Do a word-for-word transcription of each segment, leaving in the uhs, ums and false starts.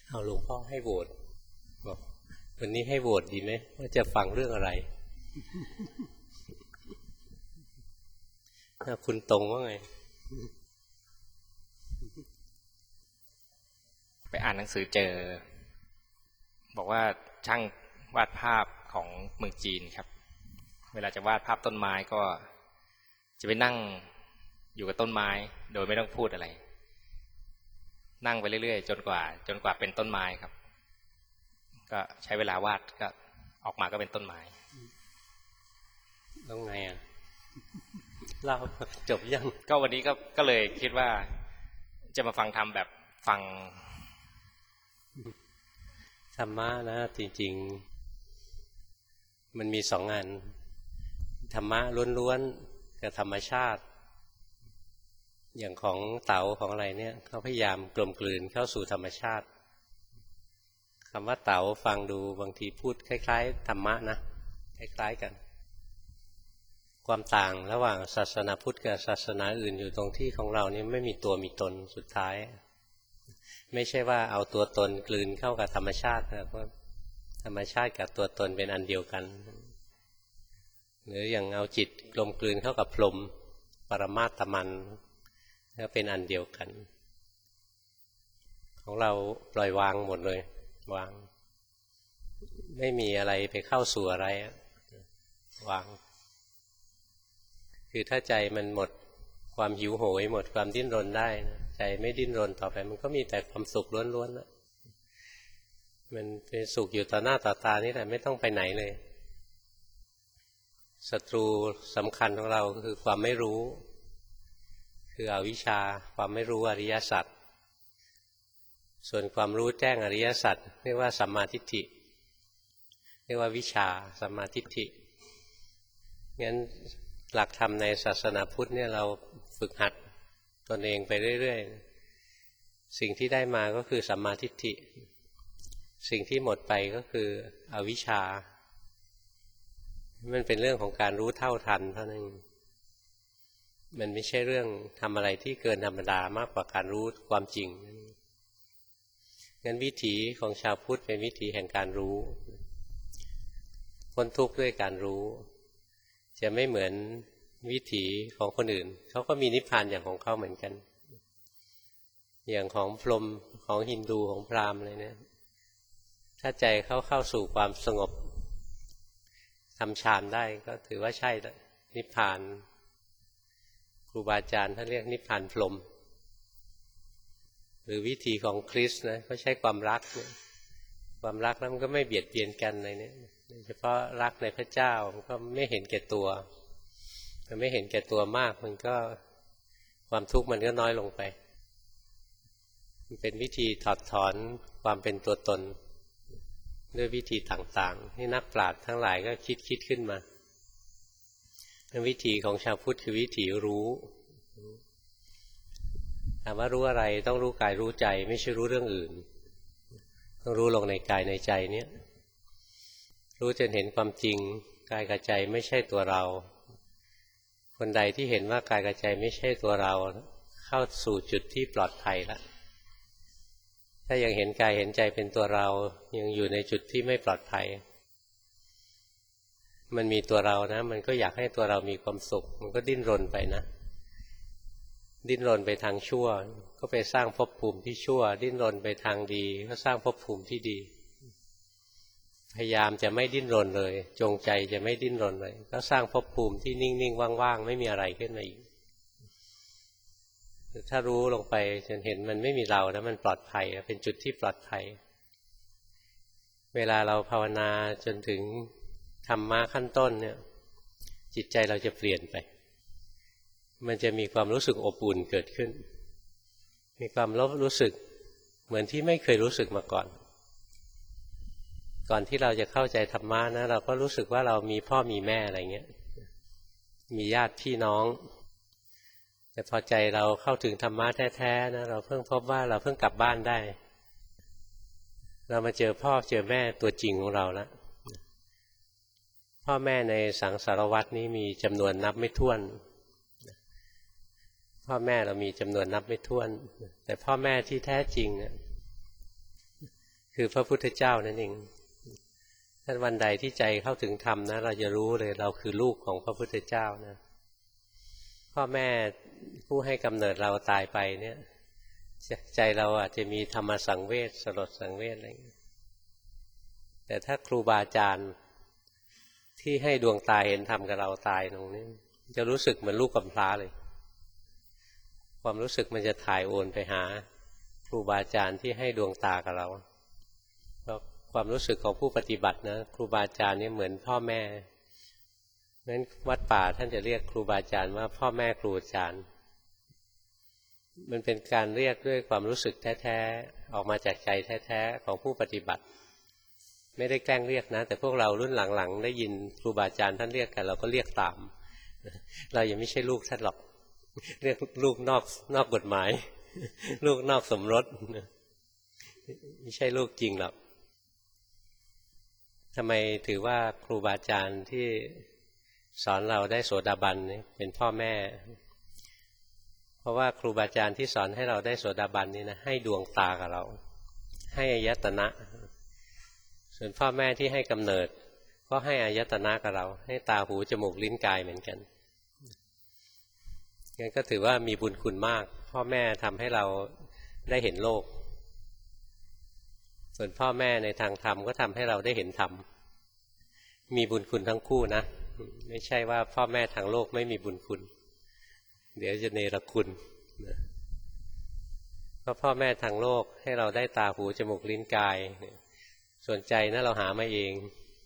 เอาหลวงพ่อให้โหวตบอกวันนี้ให้โหวตดีไหมว่าจะฟังเรื่องอะไรคุณตรงว่าไงไปอ่านหนังสือเจอบอกว่าช่างวาดภาพของเมืองจีนครับเวลาจะวาดภาพต้นไม้ก็จะไปนั่งอยู่กับต้นไม้โดยไม่ต้องพูดอะไรนั่งไปเรื่อยๆจนกว่าจนกว่าเป็นต้นไม้ครับก็ใช้เวลาวาดก็ออกมาก็เป็นต้นไม้ต้องไงอ่ะเล่าจบยังก็วันนี้ก็ก็เลยคิดว่าจะมาฟังธรรมแบบฟังธรรมะนะจริงๆมันมีสองงานธรรมะล้วนๆกับธรรมชาติอย่างของเต๋าของอะไรเนี่ยเขาพยายามกลมกลืนเข้าสู่ธรรมชาติคำว่าเต๋าฟังดูบางทีพูดคล้ายๆธรรมะนะคล้ายๆกันความต่างระหว่างศาสนาพุทธกับศาสนาอื่นอยู่ตรงที่ของเรานี่ไม่มีตัวมีตนสุดท้ายไม่ใช่ว่าเอาตัวตนกลืนเข้ากับธรรมชาตินะเพราะธรรมชาติกับตัวตนเป็นอันเดียวกันหรืออย่างเอาจิตกลมกลืนเข้ากับพรหมปรมาตมันก็เป็นอันเดียวกันของเราปล่อยวางหมดเลยวางไม่มีอะไรไปเข้าสู่อะไรวางคือถ้าใจมันหมดความหิวโหยหมดความดิ้นรนได้นะใจไม่ดิ้นรนต่อไปมันก็มีแต่ความสุขล้วนๆนะมันเป็นสุขอยู่ต่อหน้าต่อตานี่แหละไม่ต้องไปไหนเลยศัตรูสำคัญของเราคือความไม่รู้คืออวิชชาความไม่รู้อริยสัจส่วนความรู้แจ้งอริยสัจเรียกว่าสัมมาทิฏฐิเรียกว่าวิชาสัมมาทิฏฐิงั้นหลักธรรมในศาสนาพุทธเนี่ยเราฝึกหัดตนเองไปเรื่อยๆสิ่งที่ได้มาก็คือสัมมาทิฏฐิสิ่งที่หมดไปก็คืออวิชชามันเป็นเรื่องของการรู้เท่าทันเท่านั้นมันไม่ใช่เรื่องทำอะไรที่เกินธรรมดามากกว่าการรู้ความจริงงั้นวิถีของชาวพุทธเป็นวิถีแห่งการรู้พ้นทุกข์ด้วยการรู้จะไม่เหมือนวิถีของคนอื่นเขาก็มีนิพพานอย่างของเขาเหมือนกันอย่างของพรหมของฮินดูของพราหมณ์อะไรเนี่ยถ้าใจเขาเข้าสู่ความสงบทำฌานได้ก็ถือว่าใช่แล้วนิพพานครูบาอาจารย์ท่านเรียกนิพพานพรหมหรือวิธีของคริสต์นะเขาใช้ความรักเนี่ยความรักแล้วมันก็ไม่เบียดเบียนกันอะไรเนี่ยโดยเฉพาะรักในพระเจ้ามันก็ไม่เห็นแก่ตัวมันไม่เห็นแก่ตัวมากมันก็ความทุกข์มันก็น้อยลงไปมันเป็นวิธีถอดถอนความเป็นตัวตนด้วยวิธีต่างๆที่นักปราชญ์ทั้งหลายก็คิดคิดขึ้นมาวิธีของชาวพุทธคือวิธีรู้ถามว่ารู้อะไรต้องรู้กายรู้ใจไม่ใช่รู้เรื่องอื่นต้องรู้ลงในกายในใจเนี่ยรู้จนเห็นความจริงกายกับใจไม่ใช่ตัวเราคนใดที่เห็นว่ากายกับใจไม่ใช่ตัวเราเข้าสู่จุดที่ปลอดภัยแล้วถ้ายังเห็นกายเห็นใจเป็นตัวเรายังอยู่ในจุดที่ไม่ปลอดภัยมันมีตัวเรานะมันก็อยากให้ตัวเรามีความสุขมันก็ดิ้นรนไปนะดิ้นรนไปทางชั่วก็ไปสร้างภพภูมิที่ชั่วดิ้นรนไปทางดีก็สร้างภพภูมิที่ดีพยายามจะไม่ดิ้นรนเลยจงใจจะไม่ดิ้นรนเลยก็สร้างภพภูมิที่นิ่งๆว่างๆไม่มีอะไรขึ้นมาอีกถ้ารู้ลงไปจนเห็นมันไม่มีเราแล้วมันปลอดภัยเป็นจุดที่ปลอดภัยเวลาเราภาวนาจนถึงธรรมะขั้นต้นเนี่ยจิตใจเราจะเปลี่ยนไปมันจะมีความรู้สึกอบอุ่นเกิดขึ้นมีความรู้สึกเหมือนที่ไม่เคยรู้สึกมาก่อนก่อนที่เราจะเข้าใจธรรมะนะเราก็รู้สึกว่าเรามีพ่อมีแม่อะไรเงี้ยมีญาติพี่น้องแต่พอใจเราเข้าถึงธรรมะแท้ๆนะเราเพิ่งพบว่าเราเพิ่งกลับบ้านได้เรามาเจอพ่อเจอแม่ตัวจริงของเราแล้วพ่อแม่ในสังสารวัฏนี้มีจำนวนนับไม่ถ้วนพ่อแม่เรามีจำนวนนับไม่ถ้วนแต่พ่อแม่ที่แท้จริงคือพระพุทธเจ้านั่นเองถ้าวันใดที่ใจเข้าถึงธรรมนะเราจะรู้เลยเราคือลูกของพระพุทธเจ้านะพ่อแม่ผู้ให้กำเนิดเราตายไปเนี่ยใจเราอาจจะมีธรรมสังเวชสลดสังเวชอะไรอย่างนี้แต่ถ้าครูบาอาจารย์ที่ให้ดวงตาเห็นธรรมกับเราตายตรงนี้จะรู้สึกเหมือนลูกกำพร้าเลยความรู้สึกมันจะถ่ายโอนไปหาครูบาอาจารย์ที่ให้ดวงตากับเราเพราะความรู้สึกของผู้ปฏิบัตินะครูบาอาจารย์นี่เหมือนพ่อแม่นั้นวัดป่าท่านจะเรียกครูบาอาจารย์ว่าพ่อแม่ครูอาจารย์มันเป็นการเรียกด้วยความรู้สึกแท้ๆออกมาจากใจแท้ๆของผู้ปฏิบัติไม่ได้แกล้งเรียกนะแต่พวกเรารุ่นหลังๆได้ยินครูบาอาจารย์ท่านเรียกกันเราก็เรียกตามเรายังไม่ใช่ลูกท่านหรอกเรียกลูกนอกนอกกฎหมายลูกนอกสมรสไม่ใช่ลูกจริงหรอกทำไมถือว่าครูบาอาจารย์ที่สอนเราได้โสดาบันเป็นพ่อแม่เพราะว่าครูบาอาจารย์ที่สอนให้เราได้โสดาบันนี่นะให้ดวงตากับเราให้อายตนะส่วนพ่อแม่ที่ให้กำเนิดก็ให้อายตนะกับเราให้ตาหูจมูกลิ้นกายเหมือนกันงั้นก็ถือว่ามีบุญคุณมากพ่อแม่ทำให้เราได้เห็นโลกส่วนพ่อแม่ในทางธรรมก็ทำให้เราได้เห็นธรรมมีบุญคุณทั้งคู่นะไม่ใช่ว่าพ่อแม่ทางโลกไม่มีบุญคุณเดี๋ยวจะเนรคุณเพราะพ่อแม่ทางโลกให้เราได้ตาหูจมูกลิ้นกายส่วนใจนะเราหามาเอง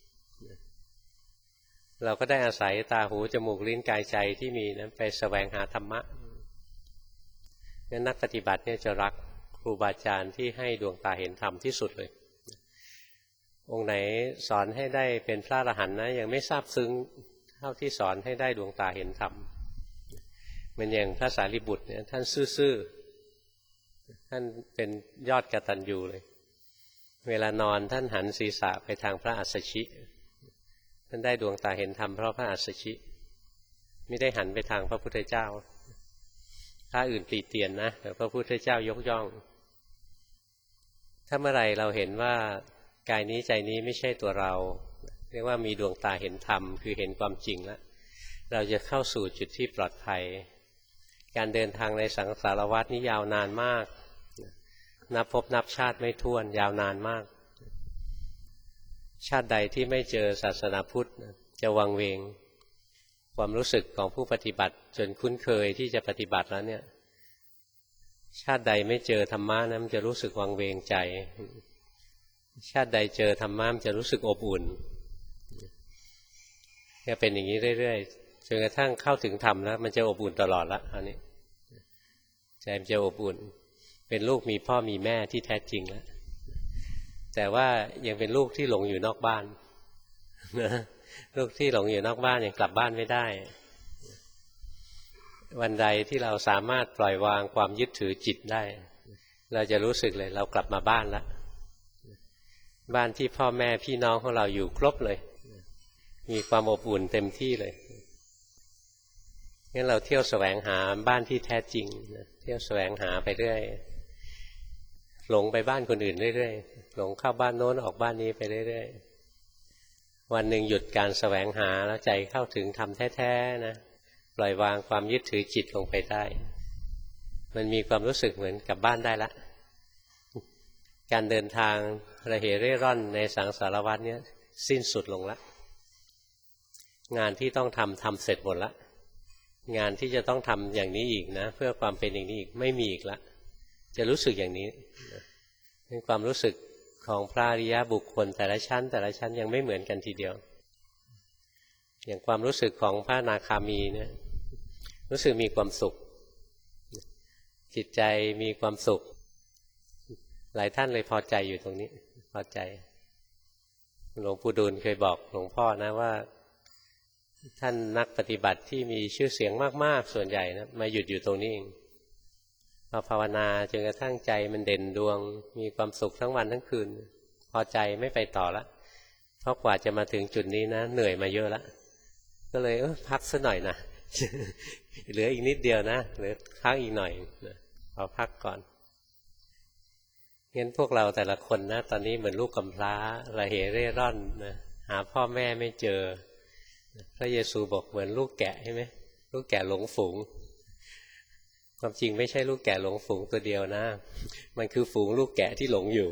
เราก็ได้อาศัยตาหูจมูกลิ้นกายใจที่มีนั้นไปแสวงหาธรรมะงั้นนักปฏิบัติเนี่ยจะรักครูบาอาจารย์ที่ให้ดวงตาเห็นธรรมที่สุดเลยองค์ไหนสอนให้ได้เป็นพระอรหันต์นะยังไม่ทราบซึ้งเท่าที่สอนให้ได้ดวงตาเห็นธรรมเหมือนอย่างพระสารีบุตรเนี่ยท่านซื่อๆท่านเป็นยอดกตัญญูเลยเวลานอนท่านหันศีรษะไปทางพระอัสสชิท่านได้ดวงตาเห็นธรรมเพราะพระอัสสชิไม่ได้หันไปทางพระพุทธเจ้าพระอื่นตีเตียนนะแต่พระพุทธเจ้ายกย่องถ้าเมื่อไหร่เราเห็นว่ากายนี้ใจนี้ไม่ใช่ตัวเราเรียกว่ามีดวงตาเห็นธรรมคือเห็นความจริงแล้วเราจะเข้าสู่จุดที่ปลอดภัยการเดินทางในสังสารวัฏนี้ยาวนานมากนับพบนับชาติไม่ถ้วนยาวนานมากชาติใดที่ไม่เจอศาสนาพุทธจะวังเวงความรู้สึกของผู้ปฏิบัติจนคุ้นเคยที่จะปฏิบัติแล้วเนี่ยชาติใดไม่เจอธรรมะนะมันจะรู้สึกวังเวงใจชาติใดเจอธรรมะมันจะรู้สึกอบอุ่นจะเป็นอย่างนี้เรื่อยๆจนกระทั่งเข้าถึงธรรมแล้วมันจะอบอุ่นตลอดละอันนี้ใจมันจะอบอุ่นเป็นลูกมีพ่อมีแม่ที่แท้จริงแล้วแต่ว่ายังเป็นลูกที่หลงอยู่นอกบ้านนะลูกที่หลงอยู่นอกบ้านยังกลับบ้านไม่ได้วันใดที่เราสามารถปล่อยวางความยึดถือจิตได้เราจะรู้สึกเลยเรากลับมาบ้านแล้วบ้านที่พ่อแม่พี่น้องของเราอยู่ครบเลยมีความอบอุ่นเต็มที่เลยงั้นเราเที่ยวแสวงหาบ้านที่แท้จริงเที่ยวแสวงหาไปเรื่อยหลงไปบ้านคนอื่นเรื่อยๆหลงเข้าบ้านโน้นออกบ้านนี้ไปเรื่อยๆวันหนึ่งหยุดการแสวงหาแล้วใจเข้าถึงธรรมแท้ๆนะปล่อยวางความยึดถือจิตลงไปได้มันมีความรู้สึกเหมือนกลับบ้านได้ละการเดินทางระเหเร่ร่อนในสังสารวัฏนี้สิ้นสุดลงละงานที่ต้องทำทำเสร็จหมดละงานที่จะต้องทำอย่างนี้อีกนะเพื่อความเป็นอย่างนี้อีกไม่มีอีกละจะรู้สึกอย่างนี้เป็นความรู้สึกของพระอริยบุคคลแต่ละชั้นแต่ละชั้นยังไม่เหมือนกันทีเดียวอย่างความรู้สึกของพระอนาคามีเนี่ยรู้สึกมีความสุขจิตใจมีความสุขหลายท่านเลยพอใจอยู่ตรงนี้พอใจหลวงปู่ดูลเคยบอกหลวงพ่อนะว่าท่านนักปฏิบัติที่มีชื่อเสียงมากๆส่วนใหญ่นะมาหยุดอยู่ตรงนี้เองพอภาวนาจนกระทั่งใจมันเด่นดวงมีความสุขทั้งวันทั้งคืนพอใจไม่ไปต่อละเพราะกว่าจะมาถึงจุดนี้นะเหนื่อยมาเยอะละก็เลยเออพักสักหน่อยนะ เหลืออีกนิดเดียวนะเหลือพักอีกหน่อยนะพอพักก่อนงั้นพวกเราแต่ละคนนะตอนนี้เหมือนลูกกำพร้าระเหเร่ร่อนนะหาพ่อแม่ไม่เจอพระเยซูบอกเหมือนลูกแกะใช่ไหมลูกแกะหลงฝูงความจริงไม่ใช่ลูกแกะหลงฝูงตัวเดียวนะมันคือฝูงลูกแกะที่หลงอยู่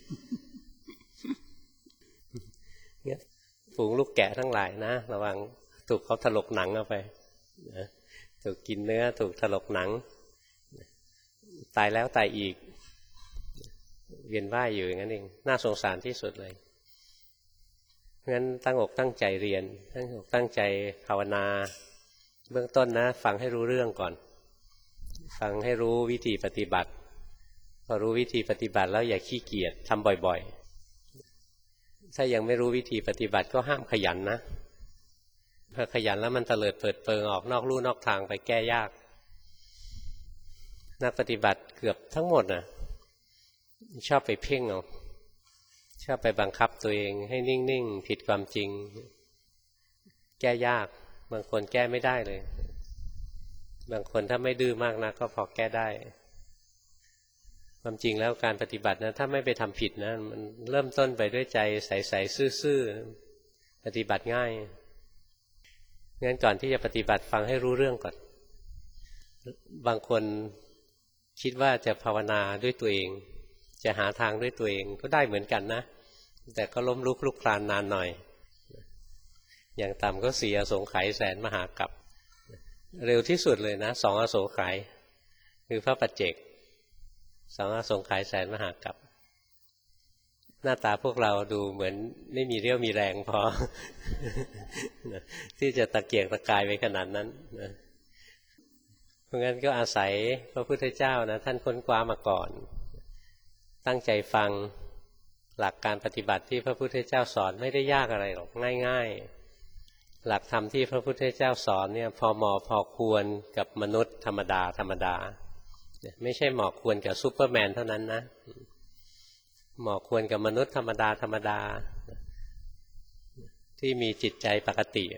เนี่ยฝูงลูกแกะทั้งหลายนะระวังถูกเขาถลกหนังเอาไปนะถูกกินเนื้อถูกถลกหนังตายแล้วตายอีกเวียนว่ายอยู่อย่างนั้นเองน่าสงสารที่สุดเลยงั้นตั้งอกตั้งใจเรียนตั้งอกตั้งใจภาวนาเบื้องต้นนะฟังให้รู้เรื่องก่อนฟังให้รู้วิธีปฏิบัติพอรู้วิธีปฏิบัติแล้วอย่าขี้เกียจทำบ่อยๆถ้ายังไม่รู้วิธีปฏิบัติก็ห้ามขยันนะพอขยันแล้วมันเตลิดเปิดเปิงออกนอกลู่นอกทางไปแก้ยากนักปฏิบัติเกือบทั้งหมดน่ะชอบไปเพ่งเอาชอบไปบังคับตัวเองให้นิ่งๆผิดความจริงแก้ยากบางคนแก้ไม่ได้เลยบางคนถ้าไม่ดื้อมากนะก็พอแก้ได้ความจริงแล้วการปฏิบัตินะถ้าไม่ไปทำผิดนะมันเริ่มต้นไปด้วยใจใสๆซื่อๆปฏิบัติง่ายงั้นก่อนที่จะปฏิบัติฟังให้รู้เรื่องก่อนบางคนคิดว่าจะภาวนาด้วยตัวเองจะหาทางด้วยตัวเองก็ได้เหมือนกันนะแต่ก็ล้มลุกคลุกคลานนานหน่อยอย่างต่ำก็สี่อสงไขยแสนมหากัปเร็วที่สุดเลยนะสองอสงไขยคือพระปัจเจกสองอสงไขยแสนมหากัปหน้าตาพวกเราดูเหมือนไม่มีเรี่ยวมีแรงพอ ที่จะตะเกียกตะกายไปขนาดนั้นนะเพราะงั้นก็อาศัยพระพุทธเจ้านะท่านค้นคว้ามาก่อนตั้งใจฟังหลักการปฏิบัติที่พระพุทธเจ้าสอนไม่ได้ยากอะไรหรอกง่ายๆหลักธรรมที่พระพุทธเจ้าสอนเนี่ยพอเหมาะพอควรกับมนุษย์ธรรมดาธรรมดาไม่ใช่เหมาะควรกับซูเปอร์แมนเท่านั้นนะเหมาะควรกับมนุษย์ธรรมดาธรรมดาที่มีจิตใจปกติ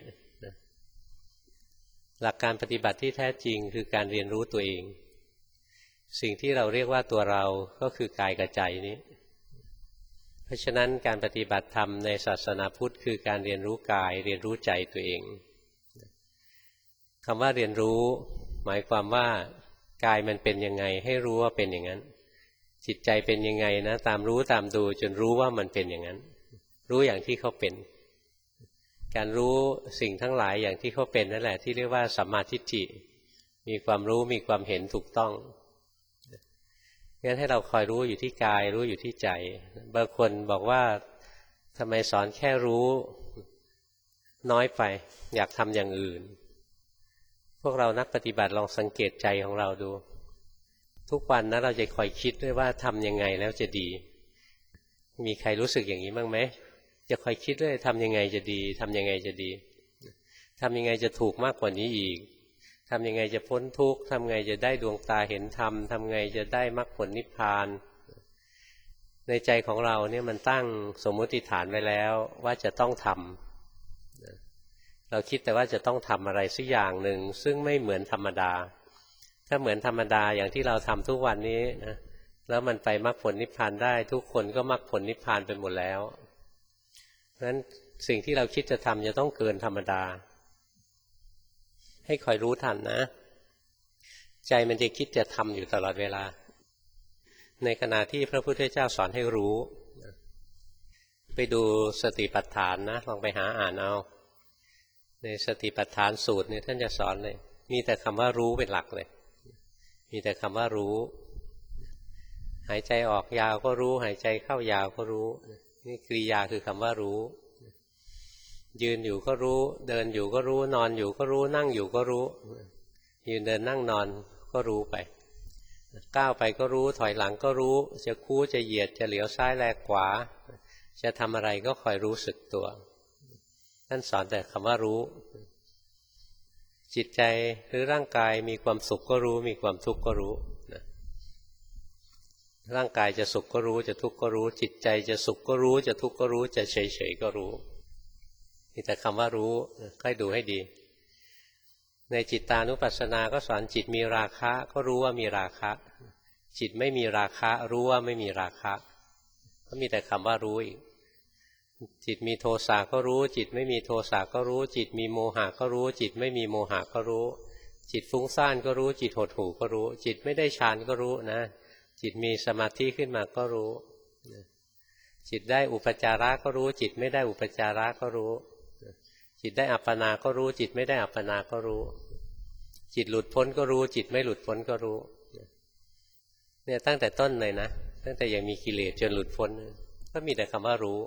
หลักการปฏิบัติที่แท้จริงคือการเรียนรู้ตัวเองสิ่งที่เราเรียกว่าตัวเราก็คือกายกับใจนี้เพราะฉะนั้นการปฏิบัติธรรมในศาสนาพุทธคือการเรียนรู้กายเรียนรู้ใจตัวเองคำว่าเรียนรู้หมายความว่ากายมันเป็นยังไงให้รู้ว่าเป็นอย่างนั้นจิตใจเป็นยังไงนะตามรู้ตามดูจนรู้ว่ามันเป็นอย่างนั้นรู้อย่างที่เขาเป็นการรู้สิ่งทั้งหลายอย่างที่เขาเป็นนั่นแหละที่เรียกว่าสัมมาทิฏฐิมีความรู้มีความเห็นถูกต้องงั้นให้เราคอยรู้อยู่ที่กายรู้อยู่ที่ใจบางคนบอกว่าทำไมสอนแค่รู้น้อยไปอยากทำอย่างอื่นพวกเรานักปฏิบัติลองสังเกตใจของเราดูทุกวันนะเราจะคอยคิดด้วยว่าทำยังไงแล้วจะดีมีใครรู้สึกอย่างนี้บ้างไหมจะคอยคิดด้วยทำยังไงจะดีทำยังไงจะดีทำยังไงจะถูกมากกว่านี้อีกทำยังไงจะพ้นทุกข์ทำไงจะได้ดวงตาเห็นธรรมทำไงจะได้มรรคผลนิพพานในใจของเราเนี่ยมันตั้งสมมติฐานไว้แล้วว่าจะต้องทำเราคิดแต่ว่าจะต้องทำอะไรสักอย่างหนึ่งซึ่งไม่เหมือนธรรมดาถ้าเหมือนธรรมดาอย่างที่เราทำทุกวันนี้นะแล้วมันไปมรรคผลนิพพานได้ทุกคนก็มรรคผลนิพพานไปหมดแล้วเพราะฉะนั้นสิ่งที่เราคิดจะทำจะต้องเกินธรรมดาให้คอยรู้ทันนะใจมันจะคิดจะทำอยู่ตลอดเวลาในขณะที่พระพุทธเจ้าสอนให้รู้ไปดูสติปัฏฐานนะลองไปหาอ่านเอาในสติปัฏฐานสูตรเนี่ยท่านจะสอนเลยมีแต่คำว่ารู้เป็นหลักเลยมีแต่คำว่ารู้หายใจออกยาวก็รู้หายใจเข้ายาวก็รู้นี่กริยาคือคำว่ารู้ยืนอยู่ก็รู้เดินอยู่ก็รู้นอนอยู่ก็รู้นั่งอยู่ก็รู้ยืนเดินนั่งนอนก็รู้ไปก้าวไปก็รู้ถอยหลังก็รู้จะคู่จะเหยียดจะเหลียวซ้ายแลขวาจะทำอะไรก็คอยรู้สึกตัวท่านสอนแต่คำว่ารู้จิตใจหรือร่างกายมีความสุขก็รู้มีความทุกข์ก็รู้นะร่างกายจะสุขก็รู้จะทุกข์ก็รู้จิตใจจะสุขก็รู้จะทุกข์ก็รู้จะเฉยๆก็รู้มีแต่คำว่ารู้ค่อยดูให้ดีในจิตตานุปัสสนาก็สอนจิตมีราคะก็รู้ว่ามีราคะจิตไม่มีราคะรู้ว่าไม่มีราคะก็มีแต่คำว่ารู้อีกจิตมีโทสะก็รู้จิตไม่มีโทสะก็รู้จิตมีโมหะก็รู้จิตไม่มีโมหะก็รู้จิตฟุ้งซ่านก็รู้จิตหดหู่ก็รู้จิตไม่ได้ฌานก็รู้นะจิตมีสมาธิขึ้นมาก็รู้จิตได้อุปจาระก็รู้จิตไม่ได้อุปจาระก็รู้จิตได้อัปปนาก็รู้จิตไม่ได้อัปปนาก็รู้จิตหลุดพ้นก็รู้จิตไม่หลุดพ้นก็รู้เนี่ยตั้งแต่ต้นเลยนะตั้งแต่ยังมีกิเลสจนหลุดพ้นก็มีแต่คำว่ารู้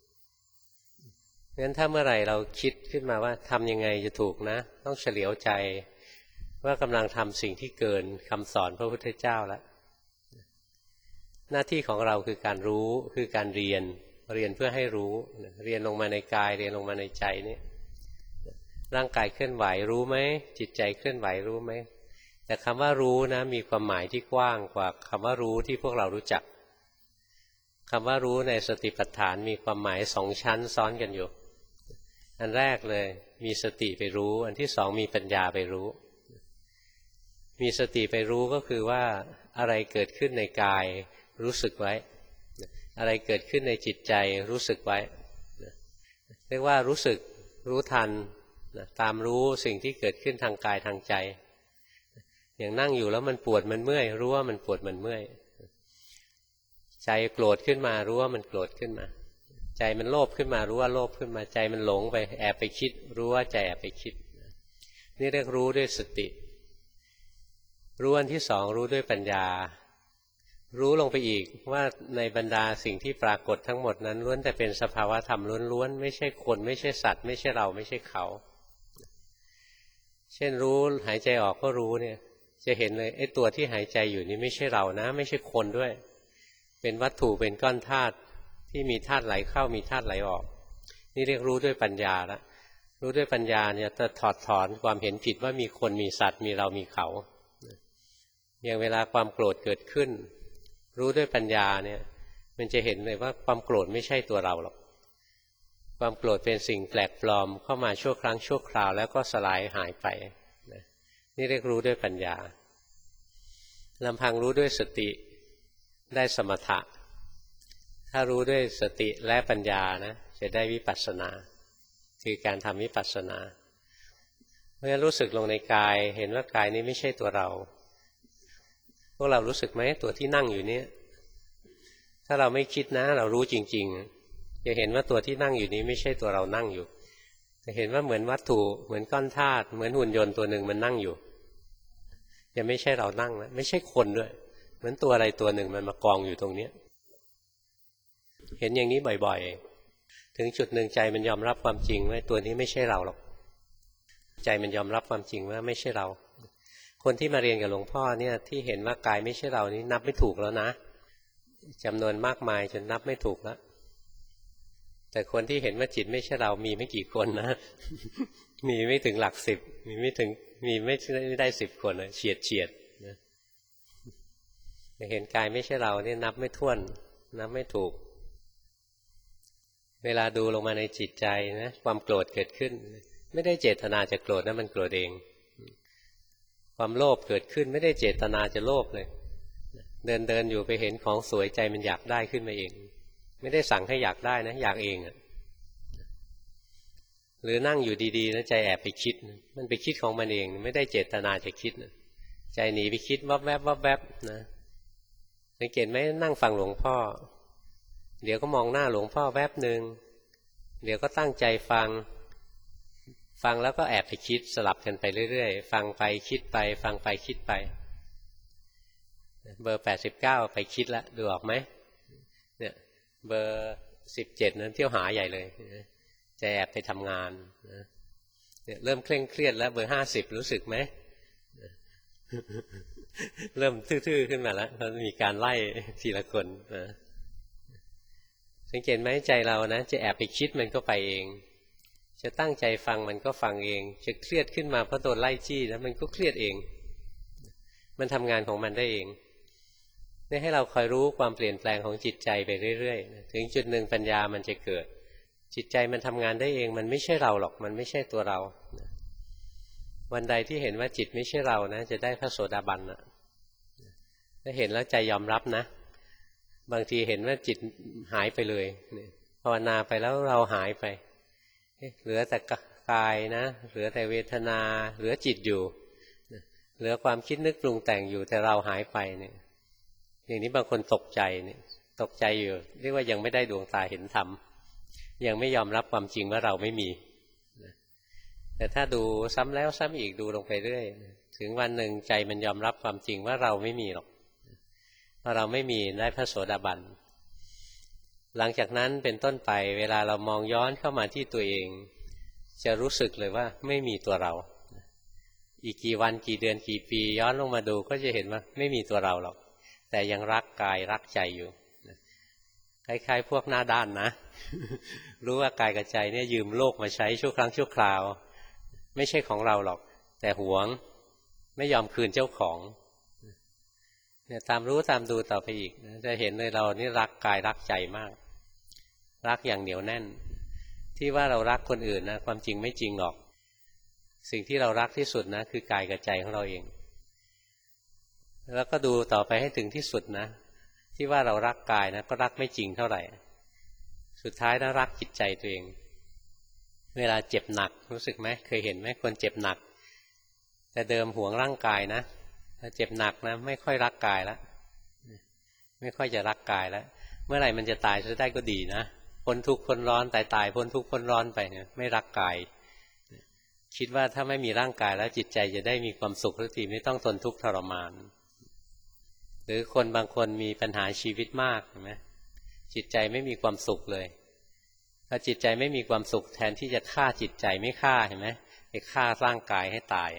งั้นถ้าเมื่อไหร่เราคิดขึ้นมาว่าทำยังไงจะถูกนะต้องเฉลียวใจว่ากำลังทำสิ่งที่เกินคำสอนพระพุทธเจ้าแล้วหน้าที่ของเราคือการรู้คือการเรียนเรียนเพื่อให้รู้เรียนลงมาในกายเรียนลงมาในใจนี่ร่างกายเคลื่อนไหวรู้ไหมจิตใจเคลื่อนไหวรู้ไหมแต่คำว่ารู้นะมีความหมายที่กว้างกว่าคำว่ารู้ที่พวกเรารู้จักคำว่ารู้ในสติปัฏฐานมีความหมายสองชั้นซ้อนกันอยู่อันแรกเลยมีสติไปรู้อันที่สองมีปัญญาไปรู้มีสติไปรู้ก็คือว่าอะไรเกิดขึ้นในกายรู้สึกไว้อะไรเกิดขึ้นในจิตใจรู้สึกไว้เรียกว่ารู้สึกรู้ทันตามรู้สิ่งที่เกิดขึ้นทางกายทางใจอย่างนั่งอยู่แล้วมันปวดมันเมื่อยรู้ว่ามันปวดมันเมื่อยใจโกรธขึ้นมารู้ว่ามันโกรธขึ้นมาใจมันโลภขึ้นมารู้ว่าโลภขึ้นมาใจมันหลงไปแอบไปคิดรู้ว่าใจแอบไปคิดนี่เรียกรู้ด้วยสติรู้อันที่สองรู้ด้วยปัญญารู้ลงไปอีกว่าในบรรดาสิ่งที่ปรากฏทั้งหมดนั้นล้วนแต่เป็นสภาวะธรรมล้วนๆไม่ใช่คนไม่ใช่สัตว์ไม่ใช่เราไม่ใช่เขาเช่นรู้หายใจออกก็รู้เนี่ยจะเห็นเลยไอ้ตัวที่หายใจอยู่นี่ไม่ใช่เรานะไม่ใช่คนด้วยเป็นวัตถุเป็นก้อนธาตุที่มีธาตุไหลเข้ามีธาตุไหลออกนี่เรียกรู้ด้วยปัญญาละรู้ด้วยปัญญาเนี่ยจะถอดถอนความเห็นผิดว่ามีคนมีสัตว์มีเรามีเขาอย่างเวลาความโกรธเกิดขึ้นรู้ด้วยปัญญาเนี่ยมันจะเห็นเลยว่าความโกรธไม่ใช่ตัวเราหรอกความโกรธเป็นสิ่งแปลกปลอมเข้ามาชั่วครั้งชั่วคราวแล้วก็สลายหายไปนี่เรียกรู้ด้วยปัญญาลำพังรู้ด้วยสติได้สมถะถ้ารู้ด้วยสติและปัญญานะจะได้วิปัสสนาคือการทำวิปัสสนาเพราะฉะนั้นรู้สึกลงในกายเห็นว่ากายนี้ไม่ใช่ตัวเราพวกเรารู้สึกไหมตัวที่นั่งอยู่นี้ถ้าเราไม่คิดนะเรารู้จริงๆจะเห็นว่าตัวที่นั่งอยู่นี้ไม่ใช่ตัวเรานั่งอยู่แต่เห็นว่าเหมือนวัตถุเหมือนก้อนธาตุเหมือนหุ่นยนต์ตัวหนึ่งมันนั่งอยู่ยังไม่ใช่เรานั่งนะไม่ใช่คนด้วยเหมือนตัวอะไรตัวหนึ่งมันมากองอยู่ตรงนี้เห็นอย่างนี้บ่อยๆถึงจุดหนึ่งใจมันยอมรับความจริงว่าตัวนี้ไม่ใช่เราหรอกใจมันยอมรับความจริงว่าไม่ใช่เราคนที่มาเรียนกับหลวงพ่อเนี่ยที่เห็นว่ากายไม่ใช่เรานี้นับไม่ถูกแล้วนะจำนวนมากมายจนนับไม่ถูกแล้วแต่คนที่เห็นว่าจิตไม่ใช่เรามีไม่กี่คนนะ มีไม่ถึงหลักสิบมีไม่ถึงมีไม่ได้สิบคนเลยเฉียดเฉียดนะเห็นกายไม่ใช่เราเนี่ยนับไม่ถ้วนนับไม่ถูกเวลาดูลงมาในจิตใจนะความโกรธเกิดขึ้นไม่ได้เจตนาจะโกรธนะมันโกรธเองความโลภเกิดขึ้นไม่ได้เจตนาจะโลภเลยเดินเดินอยู่ไปเห็นของสวยใจมันอยากได้ขึ้นมาเองไม่ได้สั่งให้อยากได้นะอยากเองอ่ะหรือนั่งอยู่ดีๆนะใจแอบไปคิดมันไปคิดของมันเองไม่ได้เจตนาจะคิดใจหนีไปคิดวับแวบวับแวบนะสังเกตไหมนั่งฟังหลวงพ่อเดี๋ยวก็มองหน้าหลวงพ่อแวบหนึ่งเดี๋ยวก็ตั้งใจฟังฟังแล้วก็แอบไปคิดสลับกันไปเรื่อยๆฟังไปคิดไปฟังไปคิดไปเบอร์แปดสิบเก้าไปคิดแล้วดูออกไหมเนี่ยเบอร์สิบเจ็ดนั้นเที่ยวหาใหญ่เลยจะแอบไปทำงานเนี่ยเริ่มเคร่งเครียดแล้วเบอร์ห้าสิบรู้สึกไหมเริ่มทื่อๆขึ้นมาแล้วมันมีการไล่ทีละคนนะสังเกตไหมใจเรานะจะแอบไปคิดมันก็ไปเองจะตั้งใจฟังมันก็ฟังเองจะเครียดขึ้นมาเพราะโดนไล่จี้แล้วมันก็เครียดเองมันทำงานของมันได้เองนี่ให้เราคอยรู้ความเปลี่ยนแปลงของจิตใจไปเรื่อยๆถึงจุดหนึ่งปัญญามันจะเกิดจิตใจมันทำงานได้เองมันไม่ใช่เราหรอกมันไม่ใช่ตัวเราวันใดที่เห็นว่าจิตไม่ใช่เรานะจะได้พระโสดาบันนะถ้าเห็นแล้วใจยอมรับนะบางทีเห็นว่าจิตหายไปเลยภาวนาไปแล้วเราหายไปเหลือแต่กายนะเหลือแต่เวทนาเหลือจิตอยู่เหลือความคิดนึกปรุงแต่งอยู่แต่เราหายไปเนี่ยอย่างนี้บางคนตกใจเนี่ยตกใจอยู่เรียกว่ายังไม่ได้ดวงตาเห็นธรรมยังไม่ยอมรับความจริงว่าเราไม่มีแต่ถ้าดูซ้ำแล้วซ้ำอีกดูลงไปเรื่อยถึงวันหนึ่งใจมันยอมรับความจริงว่าเราไม่มีหรอกพอเราไม่มีได้พระโสดาบันหลังจากนั้นเป็นต้นไปเวลาเรามองย้อนเข้ามาที่ตัวเองจะรู้สึกเลยว่าไม่มีตัวเราอีกกี่วันกี่เดือนกี่ปีย้อนลงมาดูก็จะเห็นว่าไม่มีตัวเราหรอกแต่ยังรักกายรักใจอยู่คล้ายๆพวกหน้าด้านนะ รู้ว่ากายกับใจเนี่ยยืมโลกมาใช้ชั่วครั้งชั่วคราวไม่ใช่ของเราหรอกแต่หวงไม่ยอมคืนเจ้าของเนี่ยตามรู้ตามดูต่อไปอีกจะเห็นเลยเรานี่รักกายรักใจมากรักอย่างเหนียวแน่นที่ว่าเรารักคนอื่นนะความจริงไม่จริงหรอกสิ่งที่เรารักที่สุดนะคือกายกับใจของเราเองแล้วก็ดูต่อไปให้ถึงที่สุดนะที่ว่าเรารักกายนะก็รักไม่จริงเท่าไหร่สุดท้ายนะรักจิตใจตัวเองเวลาเจ็บหนักรู้สึกไหมเคยเห็นไหมคนเจ็บหนักแต่เดิมหวงร่างกายนะถ้าเจ็บหนักนะไม่ค่อยรักกายแล้วไม่ค่อยจะรักกายแล้วเมื่อไหร่มันจะตายจะได้ก็ดีนะพ้นทุกข์พ้นร้อนตายตายพ้นทุกข์พ้นร้อนไปเนี่ยไม่รักกายคิดว่าถ้าไม่มีร่างกายแล้วจิตใจจะได้มีความสุขทุกทีไม่ต้องทนทุกข์ทรมานหรือคนบางคนมีปัญหาชีวิตมากเห็นไหมจิตใจไม่มีความสุขเลยพอจิตใจไม่มีความสุขแทนที่จะฆ่าจิตใจไม่ฆ่าเห็นไหมไปฆ่าร่างกายให้ตาย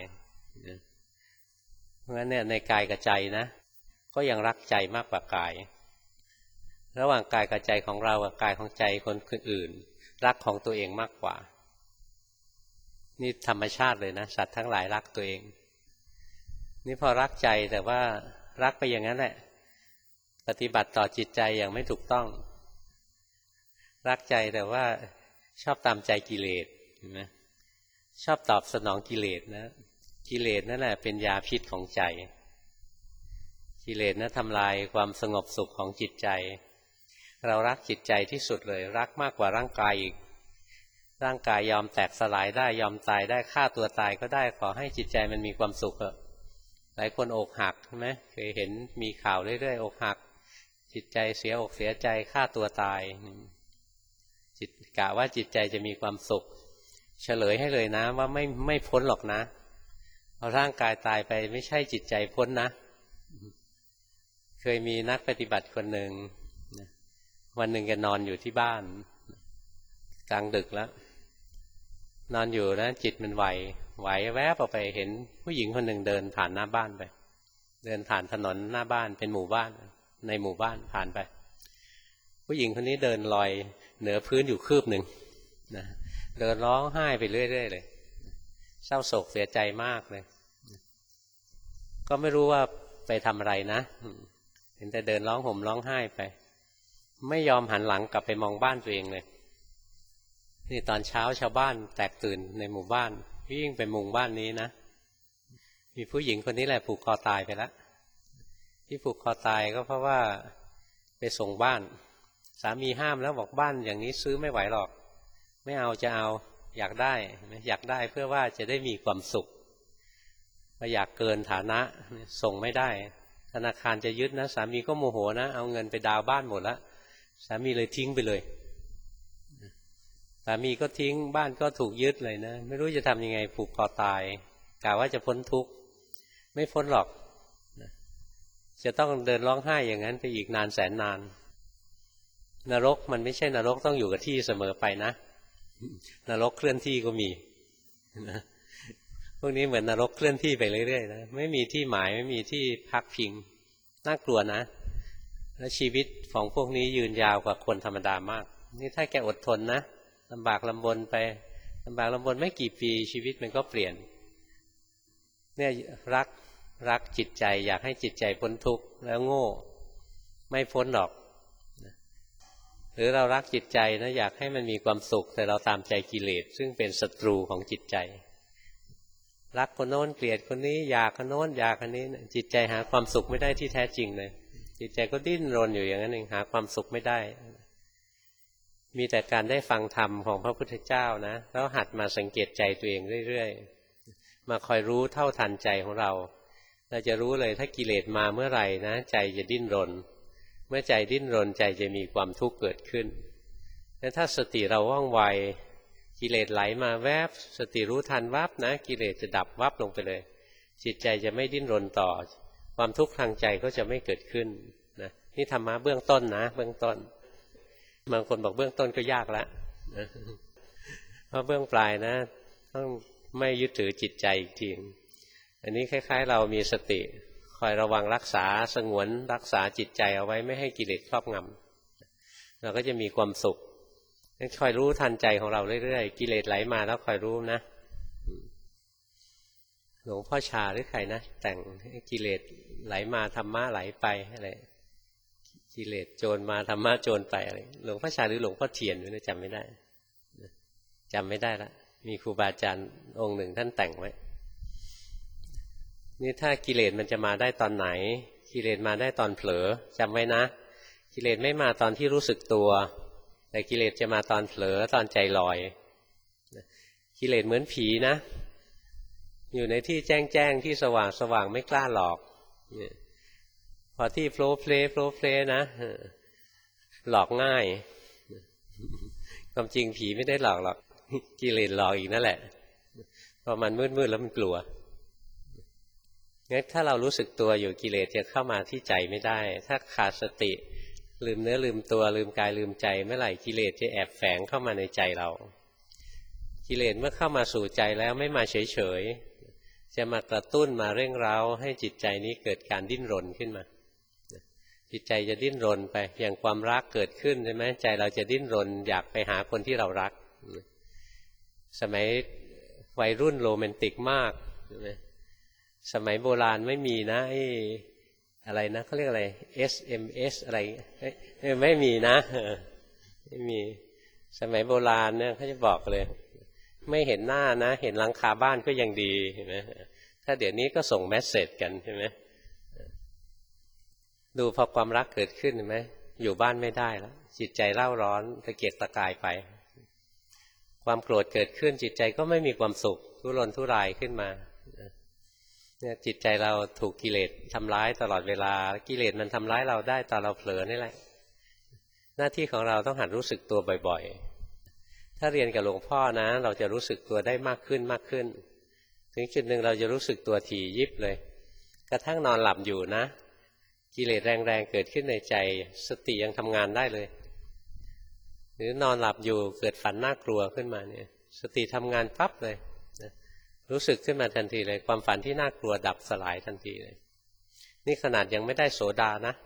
เพราะฉะนั้นเนี่ยในกายกับใจนะก็ยังรักใจมากกว่ากายระหว่างกายกับใจของเรากับกายของใจคนอื่นรักของตัวเองมากกว่านี่ธรรมชาติเลยนะสัตว์ทั้งหลายรักตัวเองนี่พอรักใจแต่ว่ารักไปอย่างนั้นแหละปฏิบัติต่อจิตใจอย่างไม่ถูกต้องรักใจแต่ว่าชอบตามใจกิเลสเห็นไหมชอบตอบสนองกิเลสนะกิเลสนั่นแหละเป็นยาพิษของใจกิเลสนะทำลายความสงบสุขของจิตใจเรารักจิตใจที่สุดเลยรักมากกว่าร่างกายอีกร่างกายยอมแตกสลายได้ยอมตายได้ฆ่าตัวตายก็ได้ขอให้จิตใจมันมีความสุขเถอะหลายคนอกหักใช่ไหมเคยเห็นมีข่าวเรื่อยๆอกหักจิตใจเสียอกเสียใจฆ่าตัวตายจิตกะว่าจิตใจจะมีความสุขเฉลยให้เลยนะว่าไม่ไม่พ้นหรอกนะเอาร่างกายตายไปไม่ใช่จิตใจพ้นนะเคยมีนักปฏิบัติคนหนึ่งวันหนึ่งแกนอนอยู่ที่บ้านกลางดึกแล้วนอนอยู่นะจิตมันไหวไหวแวบออกไปเห็นผู้หญิงคนหนึ่งเดินผ่านหน้าบ้านไปเดินผ่านถนนหน้าบ้านเป็นหมู่บ้านในหมู่บ้านผ่านไปผู้หญิงคนนี้เดินลอยเหนือพื้นอยู่คืบหนึ่งนะเดินร้องไห้ไปเรื่อยๆเลยเศร้าโศกเสียใจมากเลยก็ไม่รู้ว่าไปทำอะไรนะเห็นแต่เดินร้องห่มร้องไห้ไปไม่ยอมหันหลังกลับไปมองบ้านตัวเองเลยนี่ตอนเช้าชาวบ้านแตกตื่นในหมู่บ้านวิ่งไปมุงบ้านนี้นะมีผู้หญิงคนนี้แหละผูกคอตายไปแล้วที่ผูกคอตายก็เพราะว่าไปส่งบ้านสามีห้ามแล้วบอกบ้านอย่างนี้ซื้อไม่ไหวหรอกไม่เอาจะเอาอยากได้อยากได้เพื่อว่าจะได้มีความสุขไม่อยากเกินฐานะส่งไม่ได้ธนาคารจะยึดนะสามีก็โมโหนะเอาเงินไปดาวบ้านหมดแล้วสามีเลยทิ้งไปเลยสามีก็ทิ้งบ้านก็ถูกยึดเลยนะไม่รู้จะทำยังไงผูกคอตายกะว่าจะพ้นทุกข์ไม่พ้นหรอกจะต้องเดินร้องไห้อย่างนั้นไปอีกนานแสนนานนรกมันไม่ใช่นรกต้องอยู่กับที่เสมอไปนะนรกเคลื่อนที่ก็มีนะพวกนี้เหมือนนรกเคลื่อนที่ไปเรื่อยๆนะไม่มีที่หมายไม่มีที่พักพิงน่ากลัวนะและชีวิตของพวกนี้ยืนยาวกว่าคนธรรมดามากนี่ถ้าแกอดทนนะลำบากลำบนไปลำบากลำบนไม่กี่ปีชีวิตมันก็เปลี่ยนเนี่ยรักรักจิตใจอยากให้จิตใจพ้นทุกข์แล้วโง่ไม่พ้นหรอกหรือเรารักจิตใจนะอยากให้มันมีความสุขแต่เราตามใจกิเลสซึ่งเป็นศัตรูของจิตใจรักคนโน้นเกลียดคนนี้อยากคนโน้นอยากคนนี้จิตใจหาความสุขไม่ได้ที่แท้จริงเลยจิตใจก็ดิ้นรนอยู่อย่างนั้นเองหาความสุขไม่ได้มีแต่การได้ฟังธรรมของพระพุทธเจ้านะแล้วหัดมาสังเกตใจตัวเองเรื่อยๆมาคอยรู้เท่าทันใจของเราเราจะรู้เลยถ้ากิเลสมาเมื่อไหร่นะใจจะดิ้นรนเมื่อใจดิ้นรนใจจะมีความทุกข์เกิดขึ้นแต่ถ้าสติเราว่องไวกิเลสไหลมาแวบสติรู้ทันวับนะกิเลสจะดับวับลงไปเลยจิตใจจะไม่ดิ้นรนต่อความทุกข์ทางใจก็จะไม่เกิดขึ้นนะนี่ธรรมะเบื้องต้นนะเบื้องต้นบางคนบอกเบื้องต้นก็ยากแล้วนะเพราะเบื้องปลายนะต้องไม่ยึดถือจิตใจอีกทีอันนี้คล้ายๆเรามีสติคอยระวังรักษาสงวนรักษาจิตใจเอาไว้ไม่ให้กิเลสครอบงำเราก็จะมีความสุขคอยรู้ทันใจของเราเรื่อยๆกิเลสไหลมาแล้วคอยรู้นะหลวงพ่อชาหรือใครนะแต่งกิเลสไหลมาธรรมะไหลไปอะไรกิเลสโจรมาธรรมะโจรไปอะไรหลวงพ่อชาหรือหลวงพ่อเทียนไม่จำไม่ได้จำไม่ได้ละมีครูบาอาจารย์องค์หนึ่งท่านแต่งไว้นี่ถ้ากิเลสมันจะมาได้ตอนไหนกิเลสมาได้ตอนเผลอจำไว้นะกิเลสไม่มาตอนที่รู้สึกตัวแต่กิเลสจะมาตอนเผลอตอนใจลอยกิเลสเหมือนผีนะอยู่ในที่แจ้งแจ้งที่สว่างสว่างไม่กล้าหลอกพอที่โฟล์เพลย์โฟล์เพลย์นะหลอกง่ายความจริงผีไม่ได้หลอกหรอกกิเลสหลอกอีกนั่นแหละพอมันมืดๆแล้วมันกลัวงั้นถ้าเรารู้สึกตัวอยู่กิเลสจะเข้ามาที่ใจไม่ได้ถ้าขาดสติลืมเนื้อลืมตัวลืมกายลืมใจเมื่อไหร่กิเลสจะแอบแฝงเข้ามาในใจเรากิเลสเมื่อเข้ามาสู่ใจแล้วไม่มาเฉยๆจะมากระตุ้นมาเร่งเร้าให้จิตใจนี้เกิดการดิ้นรนขึ้นมาจิตใจจะดิ้นรนไปอย่างความรักเกิดขึ้นใช่ไหมใจเราจะดิ้นรนอยากไปหาคนที่เรารักสมัยวัยรุ่นโรแมนติกมากใช่ไหมสมัยโบราณไม่มีนะไอ้อะไรนะเขาเรียกอะไร เอส เอ็ม เอส อะไรไม่มีนะไม่มีสมัยโบราณเนี่ยเขาจะบอกเลยไม่เห็นหน้านะเห็นหลังคาบ้านก็ยังดีเห็นไหมถ้าเดี๋ยวนี้ก็ส่งเมสเสจกันใช่ไหมดูพอความรักเกิดขึ้นเห็นไหมอยู่บ้านไม่ได้แล้วจิตใจเล่าร้อนตะเกียกตะกายไปความโกรธเกิดขึ้นจิตใจก็ไม่มีความสุขทุรนทุรายขึ้นมาเนี่ยจิตใจเราถูกกิเลสทำร้ายตลอดเวลากิเลสมันทำร้ายเราได้ตอนเราเผลอนี่แหละหน้าที่ของเราต้องหัดรู้สึกตัวบ่อยๆถ้าเรียนกับหลวงพ่อนะเราจะรู้สึกตัวได้มากขึ้นมากขึ้นถึงจุดหนึ่งเราจะรู้สึกตัวถี่ยิบเลยกระทั่งนอนหลับอยู่นะกิเลสแรงๆเกิดขึ้นในใจสติยังทำงานได้เลยหรือนอนหลับอยู่เกิดฝันน่ากลัวขึ้นมาเนี่ยสติทำงานปั๊บเลยรู้สึกขึ้นมาทันทีเลยความฝันที่น่ากลัวดับสลายทันทีเลยนี่ขนาดยังไม่ได้โสดานะ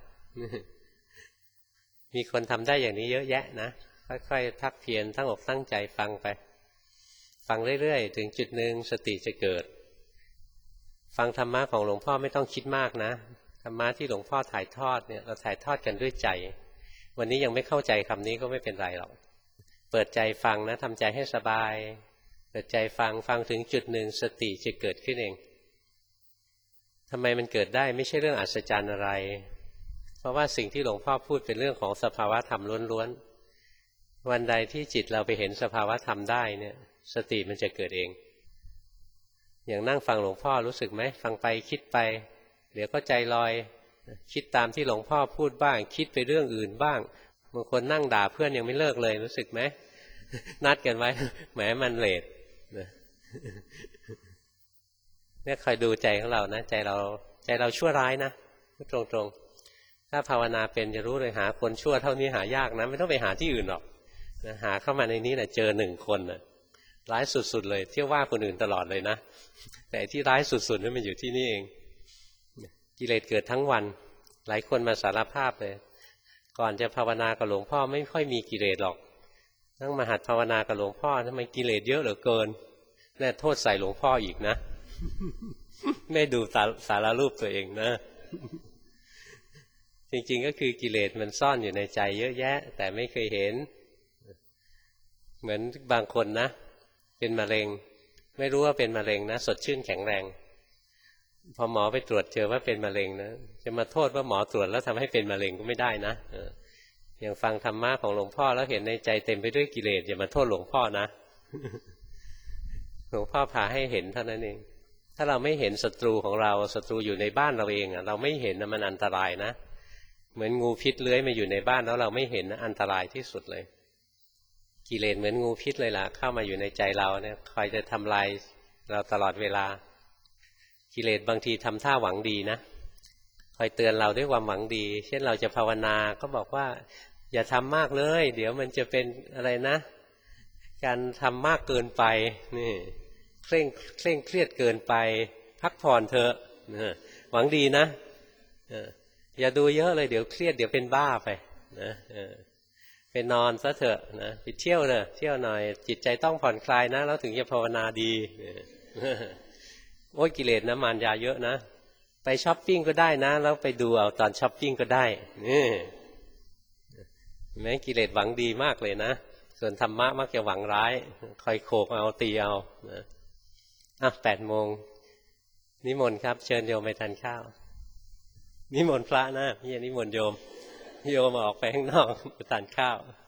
มีคนทำได้อย่างนี้เยอะแยะนะค่อยๆทักเพียรตั้งอกตั้งใจฟังไปฟังเรื่อยๆถึงจุดหนึ่งสติจะเกิดฟังธรรมะของหลวงพ่อไม่ต้องคิดมากนะธรรมะที่หลวงพ่อถ่ายทอดเนี่ยเราถ่ายทอดกันด้วยใจวันนี้ยังไม่เข้าใจคำนี้ก็ไม่เป็นไรหรอกเปิดใจฟังนะทำใจให้สบายเปิดใจฟังฟังถึงจุดหนึ่งสติจะเกิดขึ้นเองทำไมมันเกิดได้ไม่ใช่เรื่องอัศจรรย์อะไรเพราะว่าสิ่งที่หลวงพ่อพูดเป็นเรื่องของสภาวะธรรมล้วนๆวันใดที่จิตเราไปเห็นสภาวะธรรมได้เนี่ยสติมันจะเกิดเองอย่างนั่งฟังหลวงพ่อรู้สึกไหมฟังไปคิดไปเดี๋ยวก็ใจลอยคิดตามที่หลวงพ่อพูดบ้างคิดไปเรื่องอื่นบ้างบางคนนั่งด่าเพื่อนยังไม่เลิกเลยรู้สึกไหมนัดกันไว้แหมมันเลทเนี่ยคอยดูใจของเรานะใจเราใจเราชั่วร้ายนะตรงๆถ้าภาวนาเป็นจะรู้เลยหาคนชั่วเท่านี้หายากนะไม่ต้องไปหาที่อื่นหรอกหาเข้ามาในนี้นะเจอหนึ่งคนนะร้ายสุดๆเลยเที่ยวว่าคนอื่นตลอดเลยนะแต่ที่ร้ายสุดๆนั่นมันอยู่ที่นี่เองกิเลสเกิดทั้งวันหลายคนมาสารภาพเลยก่อนจะภาวนากับหลวงพ่อไม่ค่อยมีกิเลสหรอกต้องมาหัดภาวนากับหลวงพ่อทำไมกิเลสเยอะเหลือเกินนี่โทษใส่หลวงพ่ออีกนะไม่ดูสารรูปตัวเองนะจริงๆก็คือกิเลสมันซ่อนอยู่ในใจเยอะแยะแต่ไม่เคยเห็นเหมือนบางคนนะเป็นมะเร็งไม่รู้ว่าเป็นมะเร็งนะสดชื่นแข็งแรงพอหมอไปตรวจเจอว่าเป็นมะเร็งนะจะมาโทษว่าหมอตรวจแล้วทำให้เป็นมะเร็งก็ไม่ได้นะอย่างฟังธรรมะของหลวงพ่อแล้วเห็นในใจเต็มไปด้วยกิเลสอย่ามาโทษหลวงพ่อนะหลวงพ่อพาให้เห็นเท่านั้นเองถ้าเราไม่เห็นศัตรูของเราศัตรูอยู่ในบ้านเราเองอ่ะเราไม่เห็นนะมันอันตรายนะเหมือนงูพิษเลื้อยมาอยู่ในบ้านแล้วเราไม่เห็นนะอันตรายที่สุดเลยกิเลสเหมือนงูพิษเลยล่ะเข้ามาอยู่ในใจเราเนี่ยคอยจะทำลายเราตลอดเวลากิเลสบางทีทำท่าหวังดีนะคอยเตือนเราด้วยความหวังดีเช่นเราจะภาวนาก็บอกว่าอย่าทำมากเลยเดี๋ยวมันจะเป็นอะไรนะการทำมากเกินไปนี่เคร่งเคร่งเครียดเกินไปพักผ่อนเถอะหวังดีนะอย่าดูเยอะเลยเดี๋ยวเครียดเดี๋ยวเป็นบ้าไปนะไปนอนซะเถอะนะไปเที่ยวเถอะเที่ยวหน่อยจิตใจต้องผ่อนคลายนะแล้วถึงจะภาวนาดีโอ้ยกิเลสนะมารยาเยอะนะไปช้อปปิ้งก็ได้นะแล้วไปดูเอาตอนช้อปปิ้งก็ได้นี่แม้กิเลสหวังดีมากเลยนะส่วนธรรมะมักจะหวังร้ายคอยโขกเอาตีเอานะอ่ะแปดโมงนิมนต์ครับเชิญโยมไปทานข้าวนิมนต์พระนะพี่นิมนต์โยมโยมออกไปข้างนอกไปทานข้าว